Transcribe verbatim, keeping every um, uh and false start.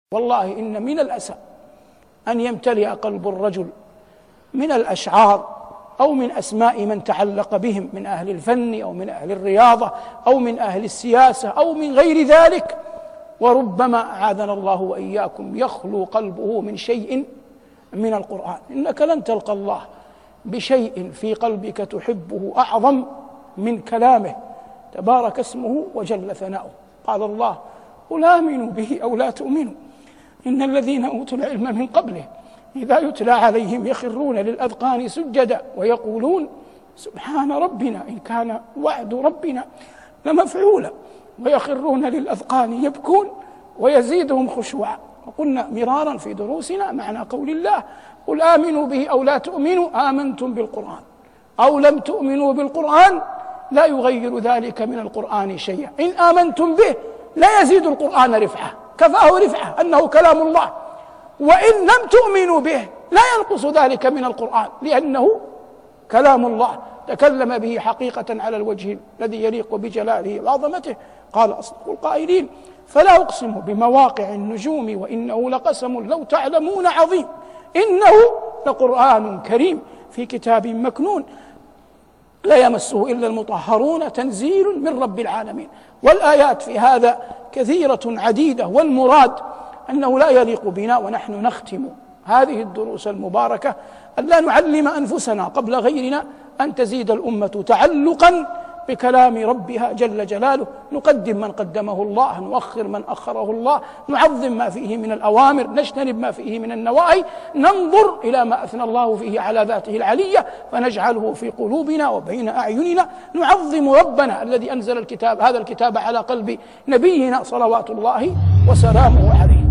والله إن من الأسى أن يمتلئ قلب الرجل من الأشعار أو من أسماء من تعلق بهم من أهل الفن أو من أهل الرياضة أو من أهل السياسة أو من غير ذلك، وربما أعاذنا الله وإياكم يخلو قلبه من شيء من القرآن. إنك لن تلقى الله بشيء في قلبك تحبه أعظم من كلامه تبارك اسمه وجل ثناؤه. قال الله: قل آمنوا به أو لا تؤمنوا إن الذين أوتوا العلم من قبله إذا يتلى عليهم يخرون للأذقان سجدا ويقولون سبحان ربنا إن كان وعد ربنا لمفعولا ويخرون للأذقان يبكون ويزيدهم خشوعا. وقلنا مرارا في دروسنا معنى قول الله: قل آمنوا به أو لا تؤمنوا آمنتم بالقرآن أو لم تؤمنوا بالقرآن لا يغير ذلك من القرآن شيئا. إن آمنتم به لا يزيد القرآن رفعة، كفاه رفعة أنه كلام الله، وإن لم تؤمنوا به لا ينقص ذلك من القرآن لأنه كلام الله تكلم به حقيقة على الوجه الذي يليق بجلاله وعظمته. قال أصدق القائلين: فلا أقسم بمواقع النجوم وإنه لقسم لو تعلمون عظيم إنه لقرآن كريم في كتاب مكنون لا يمسه إلا المطهرون تنزيل من رب العالمين. والآيات في هذا كثيرة عديدة، والمراد أنه لا يليق بنا ونحن نختم هذه الدروس المباركة أن لا نعلم أنفسنا قبل غيرنا أن تزيد الأمة تعلقا بكلام ربها جل جلاله. نقدم من قدمه الله، نؤخر من أخره الله، نعظم ما فيه من الأوامر، نجتنب ما فيه من النواهي، ننظر إلى ما أثنى الله فيه على ذاته العلية فنجعله في قلوبنا وبين أعيننا. نعظم ربنا الذي أنزل الكتاب هذا الكتاب على قلب نبينا صلوات الله وسلامه عليه.